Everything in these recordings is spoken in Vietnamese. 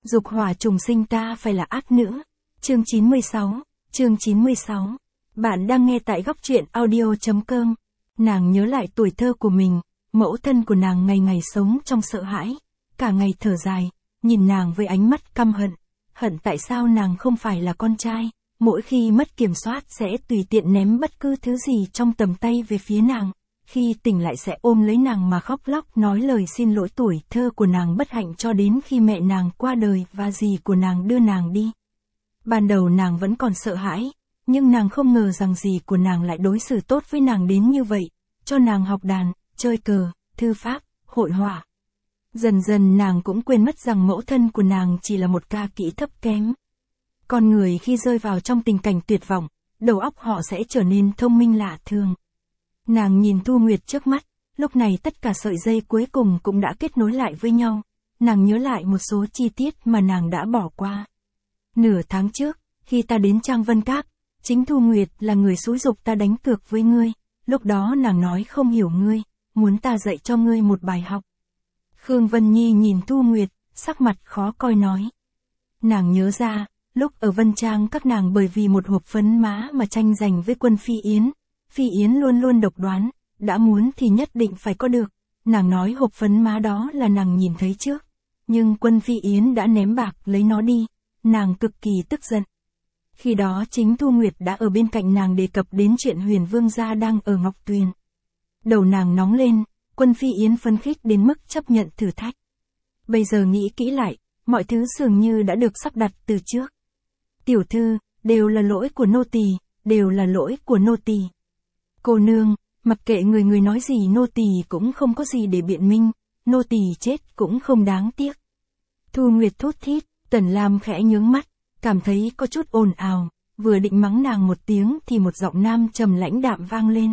Dục hỏa trùng sinh ta phải là ác nữ. Chương 96. Bạn đang nghe tại góc truyện audio.com. Nàng nhớ lại tuổi thơ của mình, mẫu thân của nàng ngày ngày sống trong sợ hãi, cả ngày thở dài, nhìn nàng với ánh mắt căm hận, hận tại sao nàng không phải là con trai, mỗi khi mất kiểm soát sẽ tùy tiện ném bất cứ thứ gì trong tầm tay về phía nàng, khi tỉnh lại sẽ ôm lấy nàng mà khóc lóc nói lời xin lỗi tuổi thơ của nàng bất hạnh cho đến khi mẹ nàng qua đời và dì của nàng đưa nàng đi. Ban đầu nàng vẫn còn sợ hãi, nhưng nàng không ngờ rằng dì của nàng lại đối xử tốt với nàng đến như vậy, cho nàng học đàn, chơi cờ, thư pháp, hội họa. Dần dần nàng cũng quên mất rằng mẫu thân của nàng chỉ là một ca kỹ thấp kém. Con người khi rơi vào trong tình cảnh tuyệt vọng, đầu óc họ sẽ trở nên thông minh lạ thường. Nàng nhìn Thu Nguyệt trước mắt, lúc này tất cả sợi dây cuối cùng cũng đã kết nối lại với nhau. Nàng nhớ lại một số chi tiết mà nàng đã bỏ qua. Nửa tháng trước, khi ta đến Trang Vân Các, chính Thu Nguyệt là người xúi giục ta đánh cược với ngươi. Lúc đó nàng nói không hiểu ngươi, muốn ta dạy cho ngươi một bài học. Khương Vân Nhi nhìn Thu Nguyệt, sắc mặt khó coi nói. Nàng nhớ ra, lúc ở Vân Trang các nàng bởi vì một hộp phấn má mà tranh giành với Quân Phi Yến. Phi Yến luôn luôn độc đoán, đã muốn thì nhất định phải có được. Nàng nói hộp phấn má đó là nàng nhìn thấy trước. Nhưng Quân Phi Yến đã ném bạc lấy nó đi, nàng cực kỳ tức giận. Khi đó chính Thu Nguyệt đã ở bên cạnh nàng đề cập đến chuyện Huyền Vương gia đang ở Ngọc Tuyền. Đầu nàng nóng lên, Quân Phi Yến phấn khích đến mức chấp nhận thử thách. Bây giờ nghĩ kỹ lại, mọi thứ dường như đã được sắp đặt từ trước. Tiểu thư, đều là lỗi của nô tỳ, đều là lỗi của nô tỳ. Cô nương, mặc kệ người nói gì nô tỳ cũng không có gì để biện minh, nô tỳ chết cũng không đáng tiếc. Thu Nguyệt thút thít, Tần Lam khẽ nhướng mắt, cảm thấy có chút ồn ào, vừa định mắng nàng một tiếng thì một giọng nam trầm lãnh đạm vang lên.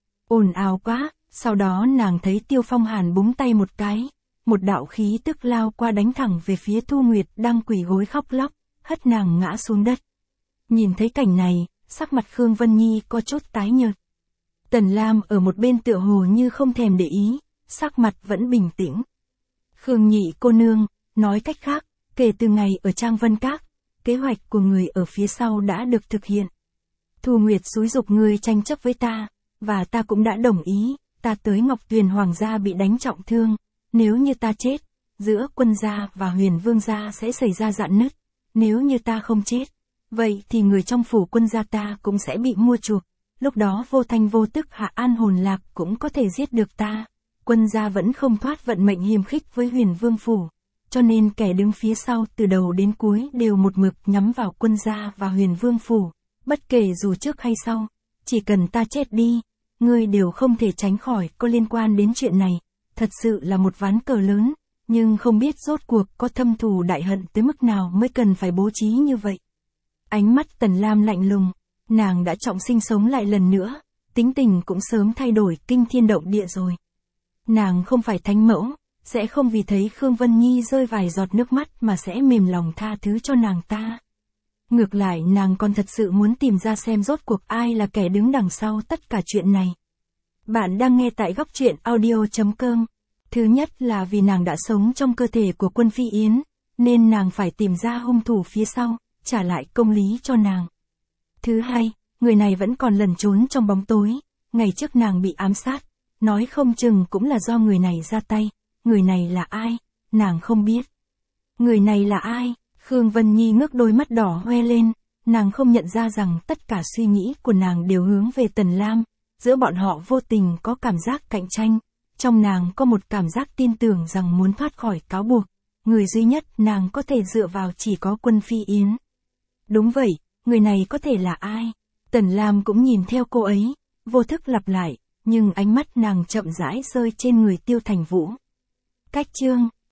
Ồn ào quá, sau đó nàng thấy Tiêu Phong Hàn búng tay một cái, một đạo khí tức lao qua đánh thẳng về phía Thu Nguyệt đang quỳ gối khóc lóc, hất nàng ngã xuống đất. Nhìn thấy cảnh này, sắc mặt Khương Vân Nhi có chút tái nhợt. Tần Lam ở một bên tựa hồ như không thèm để ý, sắc mặt vẫn bình tĩnh. Khương nhị cô nương, nói cách khác, kể từ ngày ở Trang Vân Các, kế hoạch của người ở phía sau đã được thực hiện. Thu Nguyệt xúi giục người tranh chấp với ta, và ta cũng đã đồng ý, ta tới Ngọc Tuyền Hoàng gia bị đánh trọng thương, nếu như ta chết, giữa Quân gia và Huyền Vương gia sẽ xảy ra rạn nứt, nếu như ta không chết, vậy thì người trong phủ Quân gia ta cũng sẽ bị mua chuộc. Lúc đó vô thanh vô tức Hạ An hồn lạc cũng có thể giết được ta. Quân gia vẫn không thoát vận mệnh hiềm khích với Huyền Vương phủ. Cho nên kẻ đứng phía sau từ đầu đến cuối đều một mực nhắm vào Quân gia và Huyền Vương phủ. Bất kể dù trước hay sau, chỉ cần ta chết đi, ngươi đều không thể tránh khỏi có liên quan đến chuyện này. Thật sự là một ván cờ lớn, nhưng không biết rốt cuộc có thâm thù đại hận tới mức nào mới cần phải bố trí như vậy. Ánh mắt Tần Lam lạnh lùng. Nàng đã trọng sinh sống lại lần nữa, tính tình cũng sớm thay đổi kinh thiên động địa rồi. Nàng không phải thánh mẫu, sẽ không vì thấy Khương Vân Nhi rơi vài giọt nước mắt mà sẽ mềm lòng tha thứ cho nàng ta. Ngược lại nàng còn thật sự muốn tìm ra xem rốt cuộc ai là kẻ đứng đằng sau tất cả chuyện này. Bạn đang nghe tại góc truyện audio.com. Thứ nhất là vì nàng đã sống trong cơ thể của Quân Phi Yến, nên nàng phải tìm ra hung thủ phía sau, trả lại công lý cho nàng. Thứ hai, người này vẫn còn lẩn trốn trong bóng tối, ngày trước nàng bị ám sát, nói không chừng cũng là do người này ra tay, người này là ai, nàng không biết. Người này là ai? Khương Vân Nhi ngước đôi mắt đỏ hoe lên, nàng không nhận ra rằng tất cả suy nghĩ của nàng đều hướng về Tần Lam, giữa bọn họ vô tình có cảm giác cạnh tranh, trong nàng có một cảm giác tin tưởng rằng muốn thoát khỏi cáo buộc, người duy nhất nàng có thể dựa vào chỉ có Quân Phi Yến. Đúng vậy. Người này có thể là ai? Tần Lam cũng nhìn theo cô ấy, vô thức lặp lại, nhưng ánh mắt nàng chậm rãi rơi trên người Tiêu Thành Vũ. Cách chương